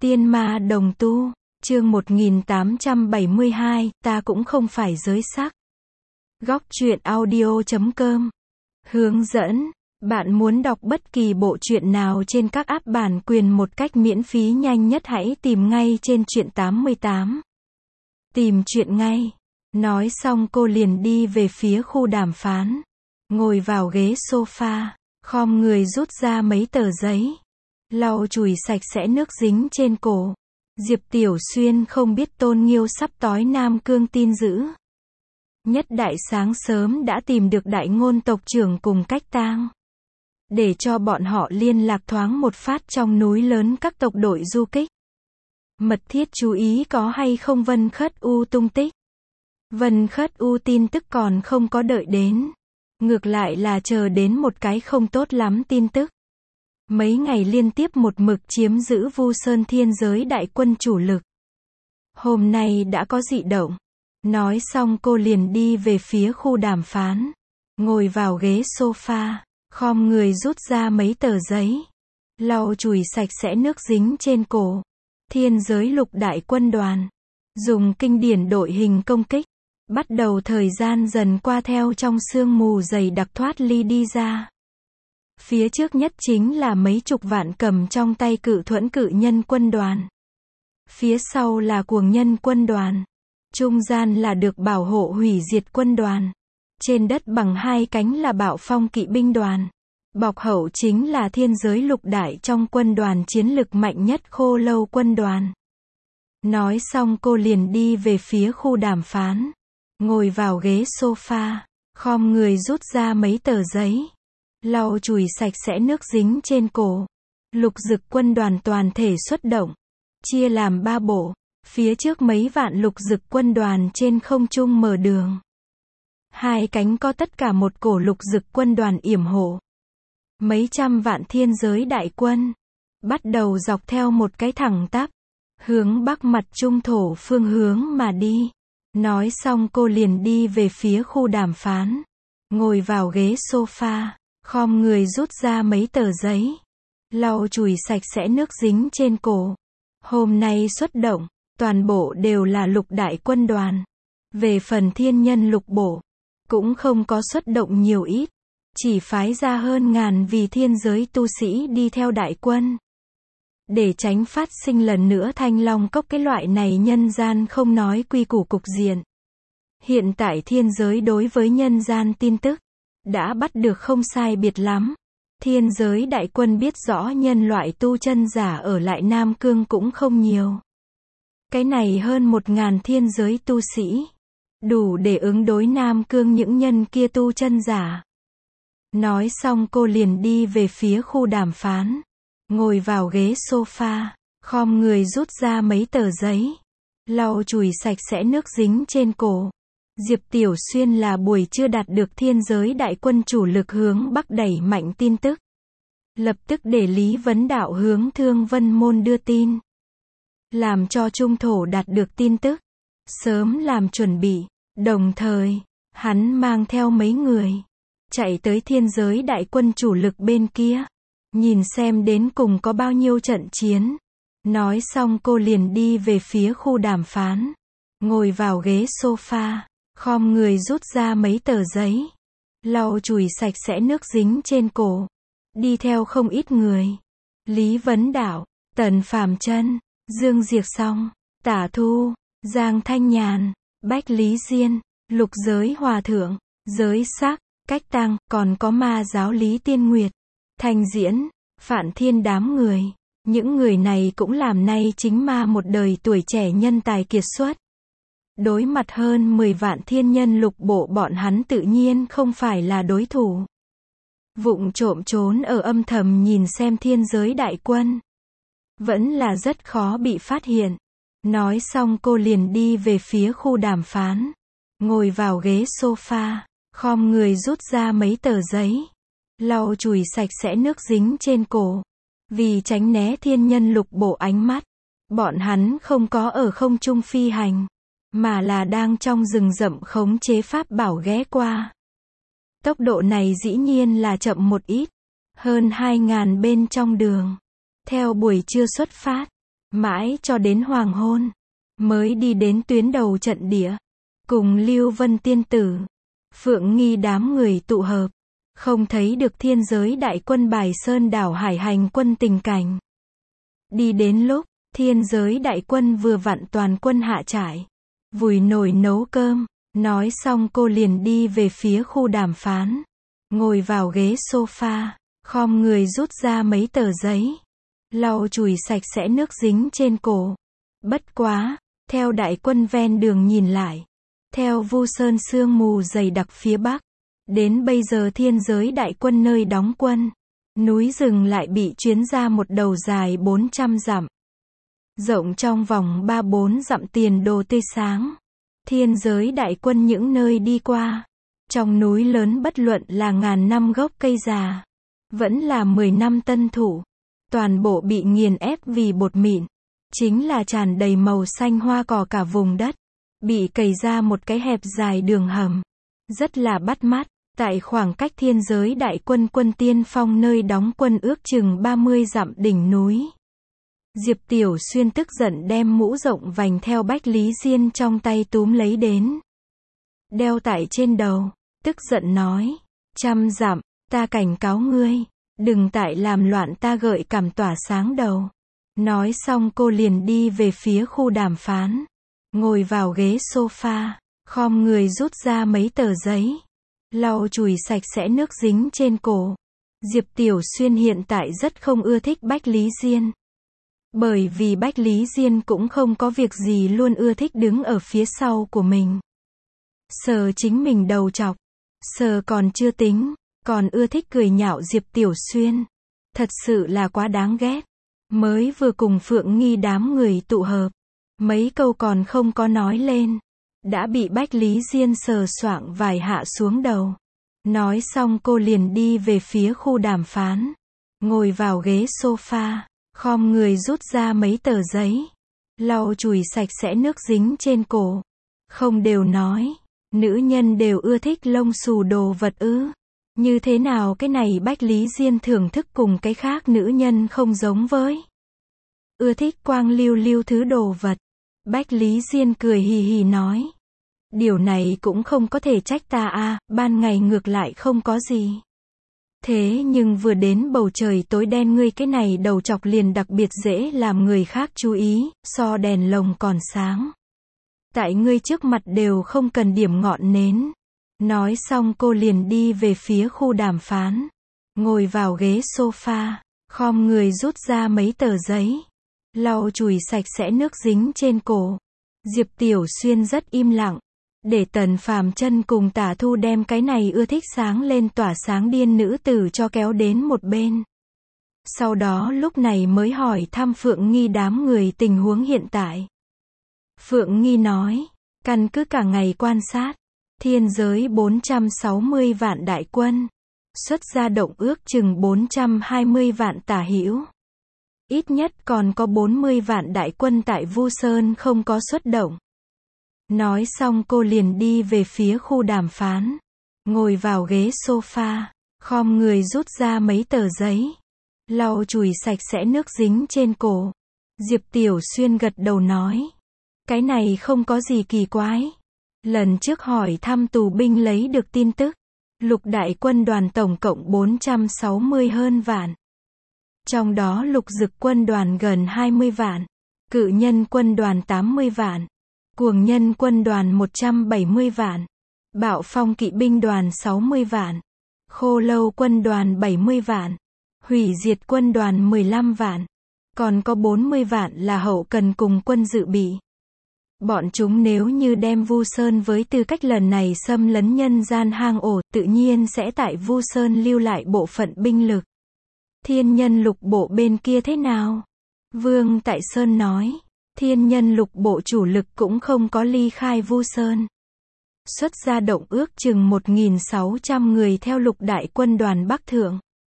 Tiên ma đồng tu, chương 1872, ta cũng không phải giới sắc. Góc truyện audio.com. Hướng dẫn, bạn muốn đọc bất kỳ bộ truyện nào trên các app bản quyền một cách miễn phí nhanh nhất hãy tìm ngay trên truyện 88. Tìm truyện ngay. Nói xong cô liền đi về phía khu đàm phán. Ngồi vào ghế sofa, khom người rút ra mấy tờ giấy. Lau chùi sạch sẽ nước dính trên cổ. Diệp Tiểu Xuyên không biết Tôn Nghiêu sắp tối Nam Cương tin dữ. Nhất Đại sáng sớm đã tìm được đại ngôn tộc trưởng cùng Cách Tang. Để cho bọn họ liên lạc thoáng một phát trong núi lớn các tộc đội du kích. Mật thiết chú ý có hay không Vân Khất U tung tích. Vân Khất U tin tức còn không có đợi đến. Ngược lại là chờ đến một cái không tốt lắm tin tức. Mấy ngày liên tiếp một mực chiếm giữ Vu Sơn thiên giới đại quân chủ lực. Hôm nay đã có dị động. Nói xong cô liền đi về phía khu đàm phán. Ngồi vào ghế sofa, khom người rút ra mấy tờ giấy. Lau chùi sạch sẽ nước dính trên cổ. Thiên giới lục đại quân đoàn. Dùng kinh điển đội hình công kích. Bắt đầu thời gian dần qua theo trong sương mù dày đặc thoát ly đi ra. Phía trước nhất chính là mấy chục vạn cầm trong tay cự thuẫn cự nhân quân đoàn. Phía sau là cuồng nhân quân đoàn. Trung gian là được bảo hộ hủy diệt quân đoàn. Trên đất bằng hai cánh là bạo phong kỵ binh đoàn. Bọc hậu chính là thiên giới lục đại trong quân đoàn chiến lực mạnh nhất Khô Lâu quân đoàn. Nói xong cô liền đi về phía khu đàm phán. Ngồi vào ghế sofa, khom người rút ra mấy tờ giấy. Lau chùi sạch sẽ nước dính trên cổ. Lục dực quân đoàn toàn thể xuất động. Chia làm 3 bộ. Phía trước mấy vạn lục dực quân đoàn trên không trung mở đường. Hai cánh có tất cả một cổ lục dực quân đoàn yểm hộ. Mấy trăm vạn thiên giới đại quân. Bắt đầu dọc theo một cái thẳng tắp. Hướng bắc mặt trung thổ phương hướng mà đi. Nói xong cô liền đi về phía khu đàm phán. Ngồi vào ghế sofa. Khom người rút ra mấy tờ giấy. Lau chùi sạch sẽ nước dính trên cổ. Hôm nay xuất động, toàn bộ đều là lục đại quân đoàn. Về phần thiên nhân lục bộ, cũng không có xuất động nhiều ít. Chỉ phái ra hơn ngàn vì thiên giới tu sĩ đi theo đại quân. Để tránh phát sinh lần nữa Thanh Long Cốc cái loại này nhân gian không nói quy củ cục diện. Hiện tại thiên giới đối với nhân gian tin tức đã bắt được không sai biệt lắm. Thiên giới đại quân biết rõ nhân loại tu chân giả ở lại Nam Cương cũng không nhiều. Cái này hơn 1000 thiên giới tu sĩ. Đủ để ứng đối Nam Cương những nhân kia tu chân giả. Nói xong cô liền đi về phía khu đàm phán. Ngồi vào ghế sofa, khom người rút ra mấy tờ giấy. Lau chùi sạch sẽ nước dính trên cổ. Diệp Tiểu Xuyên là buổi trưa đạt được thiên giới đại quân chủ lực hướng bắc đẩy mạnh tin tức. Lập tức để Lý Vấn Đạo hướng Thương Vân Môn đưa tin. Làm cho Trung Thổ đạt được tin tức. Sớm làm chuẩn bị. Đồng thời, hắn mang theo mấy người. Chạy tới thiên giới đại quân chủ lực bên kia. Nhìn xem đến cùng có bao nhiêu trận chiến. Nói xong cô liền đi về phía khu đàm phán. Ngồi vào ghế sofa. Khom người rút ra mấy tờ giấy. Lau chùi sạch sẽ nước dính trên cổ. Đi theo không ít người. Lý Vấn Đạo, Tần Phàm Chân, Dương Diệp Song, Tả Thu, Giang Thanh Nhàn, Bách Lý Diên, Lục Giới Hòa Thượng, Giới Sắc, Cách Tang, còn có Ma Giáo Lý Tiên Nguyệt, Thanh Diễn, Phạn Thiên đám người. Những người này cũng làm nay chính ma một đời tuổi trẻ nhân tài kiệt xuất. Đối mặt hơn 10 vạn thiên nhân lục bộ bọn hắn tự nhiên không phải là đối thủ. Vụng trộm trốn ở âm thầm nhìn xem thiên giới đại quân. Vẫn là rất khó bị phát hiện. Nói xong cô liền đi về phía khu đàm phán. Ngồi vào ghế sofa, khom người rút ra mấy tờ giấy. Lau chùi sạch sẽ nước dính trên cổ. Vì tránh né thiên nhân lục bộ ánh mắt. Bọn hắn không có ở không trung phi hành. Mà là đang trong rừng rậm khống chế pháp bảo ghé qua. Tốc độ này dĩ nhiên là chậm một ít. Hơn 2000 bên trong đường. Theo buổi trưa xuất phát. Mãi cho đến hoàng hôn, mới đi đến tuyến đầu trận địa. Cùng Lưu Vân tiên tử, Phượng Nghi đám người tụ hợp. Không thấy được thiên giới đại quân bài sơn đảo hải hành quân tình cảnh. Đi đến lúc, thiên giới đại quân vừa vặn toàn quân hạ trại. Vùi nồi nấu cơm. Nói xong cô liền đi về phía khu đàm phán. Ngồi vào ghế sofa, khom người rút ra mấy tờ giấy. Lau chùi sạch sẽ nước dính trên cổ. Bất quá, theo đại quân ven đường nhìn lại. Theo Vu Sơn sương mù dày đặc phía bắc. Đến bây giờ thiên giới đại quân nơi đóng quân. Núi rừng lại bị chuyến ra một đầu dài 400 dặm. Rộng trong vòng 3-4 dặm tiền đồ tươi sáng. Thiên giới đại quân những nơi đi qua. Trong núi lớn bất luận là ngàn năm gốc cây già. Vẫn là 10 năm tân thủ. Toàn bộ bị nghiền ép vì bột mịn. Chính là tràn đầy màu xanh hoa cỏ cả vùng đất. Bị cày ra một cái hẹp dài đường hầm. Rất là bắt mắt. Tại khoảng cách thiên giới đại quân quân tiên phong nơi đóng quân ước chừng 30 dặm đỉnh núi. Diệp Tiểu Xuyên tức giận đem mũ rộng vành theo Bách Lý Diên trong tay túm lấy đến. Đeo tại trên đầu, tức giận nói. 100 dặm, ta cảnh cáo ngươi, đừng tại làm loạn ta gợi cảm tỏa sáng đầu. Nói xong cô liền đi về phía khu đàm phán. Ngồi vào ghế sofa, khom người rút ra mấy tờ giấy. Lau chùi sạch sẽ nước dính trên cổ. Diệp Tiểu Xuyên hiện tại rất không ưa thích Bách Lý Diên. Bởi vì Bách Lý Diên cũng không có việc gì luôn ưa thích đứng ở phía sau của mình. Sờ chính mình đầu chọc. Sờ còn chưa tính, còn ưa thích cười nhạo Diệp Tiểu Xuyên. Thật sự là quá đáng ghét. Mới vừa cùng Phượng Nghi đám người tụ hợp. Mấy câu còn không có nói lên. Đã bị Bách Lý Diên sờ soạng vài hạ xuống đầu. Nói xong cô liền đi về phía khu đàm phán. Ngồi vào ghế sofa. Khom người rút ra mấy tờ giấy. Lau chùi sạch sẽ nước dính trên cổ. Không đều nói. Nữ nhân đều ưa thích lông xù đồ vật ư. Như thế nào cái này Bách Lý Diên thưởng thức cùng cái khác nữ nhân không giống với. Ưa thích quang lưu lưu thứ đồ vật. Bách Lý Diên cười hì hì nói. Điều này cũng không có thể trách ta à, ban ngày ngược lại không có gì. Thế nhưng vừa đến bầu trời tối đen ngươi cái này đầu chọc liền đặc biệt dễ làm người khác chú ý, so đèn lồng còn sáng. Tại ngươi trước mặt đều không cần điểm ngọn nến. Nói xong cô liền đi về phía khu đàm phán. Ngồi vào ghế sofa, khom người rút ra mấy tờ giấy. Lau chùi sạch sẽ nước dính trên cổ. Diệp Tiểu Xuyên rất im lặng. Để Tần Phàm Chân cùng Tả Thu đem cái này ưa thích sáng lên tỏa sáng điên nữ tử cho kéo đến một bên. Sau đó lúc này mới hỏi thăm Phượng Nghi đám người tình huống hiện tại. Phượng Nghi nói, căn cứ cả ngày quan sát, thiên giới 460 vạn đại quân, xuất ra động ước chừng 420 vạn tả hữu. Ít nhất còn có 40 vạn đại quân tại Vu Sơn không có xuất động. Nói xong cô liền đi về phía khu đàm phán. Ngồi vào ghế sofa, khom người rút ra mấy tờ giấy. Lau chùi sạch sẽ nước dính trên cổ. Diệp Tiểu Xuyên gật đầu nói. Cái này không có gì kỳ quái. Lần trước hỏi thăm tù binh lấy được tin tức. Lục đại quân đoàn tổng cộng 460 hơn vạn. Trong đó lục dực quân đoàn gần 20 vạn. Cự nhân quân đoàn 80 vạn. Cuồng nhân quân đoàn 170 vạn. Bạo phong kỵ binh đoàn 60 vạn. Khô lâu quân đoàn 70 vạn. Hủy diệt quân đoàn 15 vạn. Còn có 40 vạn là hậu cần cùng quân dự bị. Bọn chúng nếu như đem Vu Sơn với tư cách lần này xâm lấn nhân gian hang ổ, tự nhiên sẽ tại Vu Sơn lưu lại bộ phận binh lực. Thiên nhân lục bộ bên kia thế nào? Vương Tại Sơn nói. Thiên nhân lục bộ chủ lực cũng không có ly khai Vu Sơn. Xuất ra động ước chừng 1.600 người theo lục đại quân đoàn Bắc Thượng.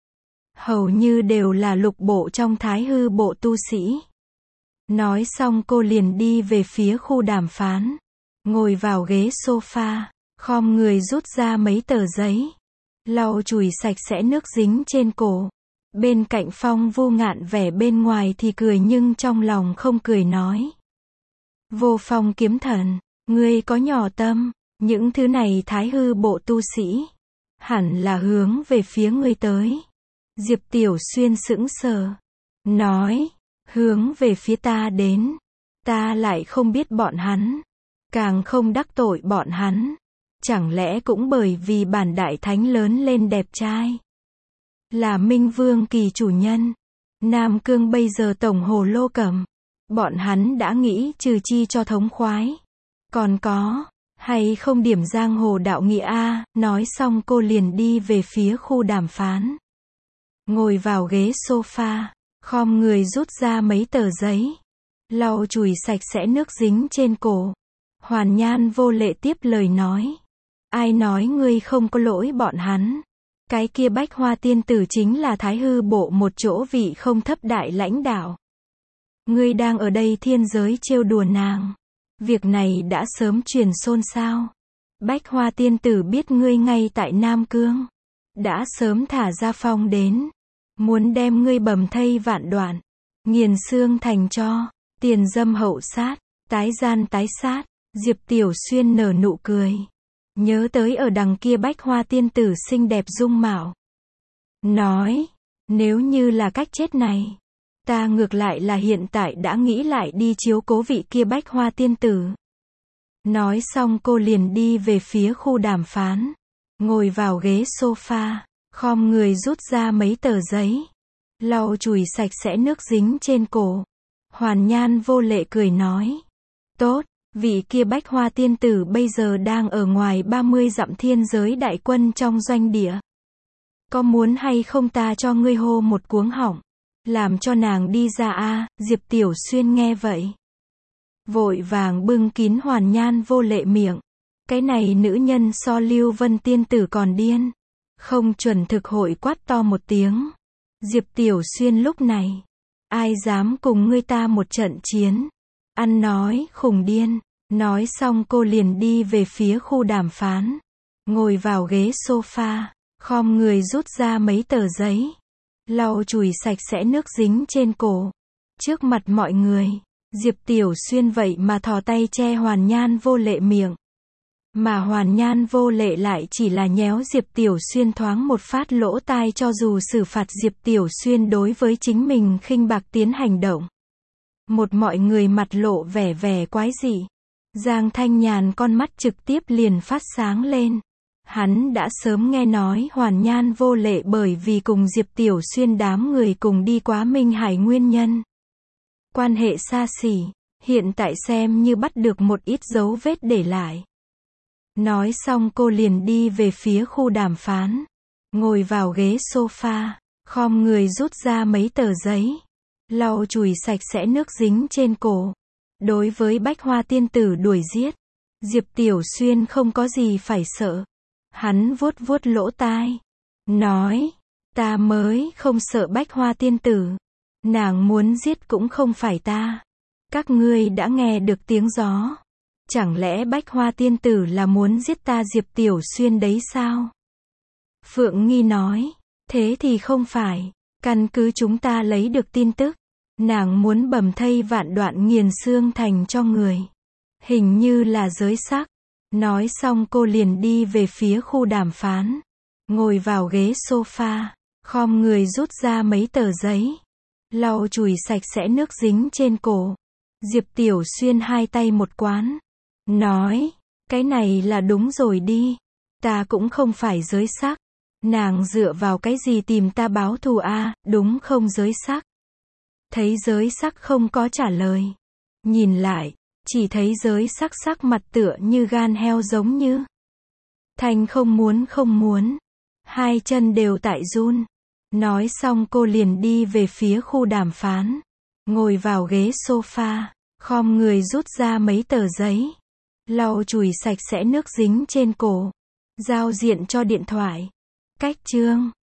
Hầu như đều là lục bộ trong Thái Hư bộ tu sĩ. Nói xong cô liền đi về phía khu đàm phán. Ngồi vào ghế sofa, khom người rút ra mấy tờ giấy. Lau chùi sạch sẽ nước dính trên cổ. Bên cạnh Phong Vu Ngạn vẻ bên ngoài thì cười nhưng trong lòng không cười nói. Vô Phong kiếm thần, ngươi có nhỏ tâm, những thứ này thái hư bộ tu sĩ, hẳn là hướng về phía ngươi tới. Diệp Tiểu Xuyên sững sờ, nói, hướng về phía ta đến, ta lại không biết bọn hắn, càng không đắc tội bọn hắn, chẳng lẽ cũng bởi vì bản đại thánh lớn lên đẹp trai, là Minh Vương kỳ chủ nhân, Nam Cương bây giờ tổng hồ lô cầm, bọn hắn đã nghĩ trừ chi cho thống khoái, còn có hay không điểm giang hồ đạo nghĩa a. Nói xong cô liền đi về phía khu đàm phán, ngồi vào ghế sofa, khom người rút ra mấy tờ giấy, lau chùi sạch sẽ nước dính trên cổ. Hoàn Nhan Vô Lệ tiếp lời nói, ai nói ngươi không có lỗi bọn hắn, cái kia Bách Hoa tiên tử chính là thái hư bộ một chỗ vị không thấp đại lãnh đạo, ngươi đang ở đây thiên giới trêu đùa nàng, việc này đã sớm truyền xôn xao. Bách Hoa tiên tử biết ngươi ngay tại Nam Cương, đã sớm thả ra phong đến, muốn đem ngươi bầm thây vạn đoạn, nghiền xương thành tro, tiền dâm hậu sát, tái gian tái sát. Diệp Tiểu Xuyên nở nụ cười, nhớ tới ở đằng kia Bách Hoa tiên tử xinh đẹp dung mạo, nói, nếu như là cách chết này, ta ngược lại là hiện tại đã nghĩ lại đi chiếu cố vị kia Bách Hoa tiên tử. Nói xong cô liền đi về phía khu đàm phán, ngồi vào ghế sofa, khom người rút ra mấy tờ giấy, lau chùi sạch sẽ nước dính trên cổ. Hoàn Nhan Vô Lệ cười nói, tốt, vị kia Bách Hoa tiên tử bây giờ đang ở ngoài 30 dặm thiên giới đại quân trong doanh địa. Có muốn hay không ta cho ngươi hô một cuống họng, làm cho nàng đi ra a. Diệp Tiểu Xuyên nghe vậy, vội vàng bưng kín Hoàn Nhan Vô Lệ miệng. Cái này nữ nhân so Lưu Vân tiên tử còn điên, không chuẩn thực hội quát to một tiếng. Diệp Tiểu Xuyên lúc này, ai dám cùng ngươi ta một trận chiến, ăn nói khùng điên. Nói xong cô liền đi về phía khu đàm phán, ngồi vào ghế sofa, khom người rút ra mấy tờ giấy, lau chùi sạch sẽ nước dính trên cổ. Trước mặt mọi người, Diệp Tiểu Xuyên vậy mà thò tay che Hoàn Nhan Vô Lệ miệng, mà Hoàn Nhan Vô Lệ lại chỉ là nhéo Diệp Tiểu Xuyên thoáng một phát lỗ tai cho dù xử phạt Diệp Tiểu Xuyên đối với chính mình khinh bạc tiến hành động. Một mọi người mặt lộ vẻ vẻ quái dị. Giang Thanh Nhàn con mắt trực tiếp liền phát sáng lên. Hắn đã sớm nghe nói Hoàn Nhan Vô Lệ bởi vì cùng Diệp Tiểu Xuyên đám người cùng đi quá Minh Hải nguyên nhân, quan hệ xa xỉ, hiện tại xem như bắt được một ít dấu vết để lại. Nói xong cô liền đi về phía khu đàm phán, ngồi vào ghế sofa, khom người rút ra mấy tờ giấy, lau chùi sạch sẽ nước dính trên cổ. Đối với Bách Hoa tiên tử đuổi giết, Diệp Tiểu Xuyên không có gì phải sợ. Hắn vuốt vuốt lỗ tai, nói, ta mới không sợ Bách Hoa tiên tử, nàng muốn giết cũng không phải ta. Các ngươi đã nghe được tiếng gió, chẳng lẽ Bách Hoa tiên tử là muốn giết ta Diệp Tiểu Xuyên đấy sao? Phượng Nghi nói, thế thì không phải, căn cứ chúng ta lấy được tin tức, nàng muốn bầm thây vạn đoạn nghiền xương thành cho người, hình như là giới sắc. Nói xong cô liền đi về phía khu đàm phán, ngồi vào ghế sofa, khom người rút ra mấy tờ giấy, lau chùi sạch sẽ nước dính trên cổ. Diệp Tiểu Xuyên hai tay một quán, nói, cái này là đúng rồi đi, ta cũng không phải giới sắc, nàng dựa vào cái gì tìm ta báo thù a, đúng không giới sắc? Thấy giới sắc không có trả lời, nhìn lại, chỉ thấy giới sắc sắc mặt tựa như gan heo giống như thành không muốn, hai chân đều tại run. Nói xong cô liền đi về phía khu đàm phán, ngồi vào ghế sofa, khom người rút ra mấy tờ giấy, lau chùi sạch sẽ nước dính trên cổ, giao diện cho điện thoại. Cách chương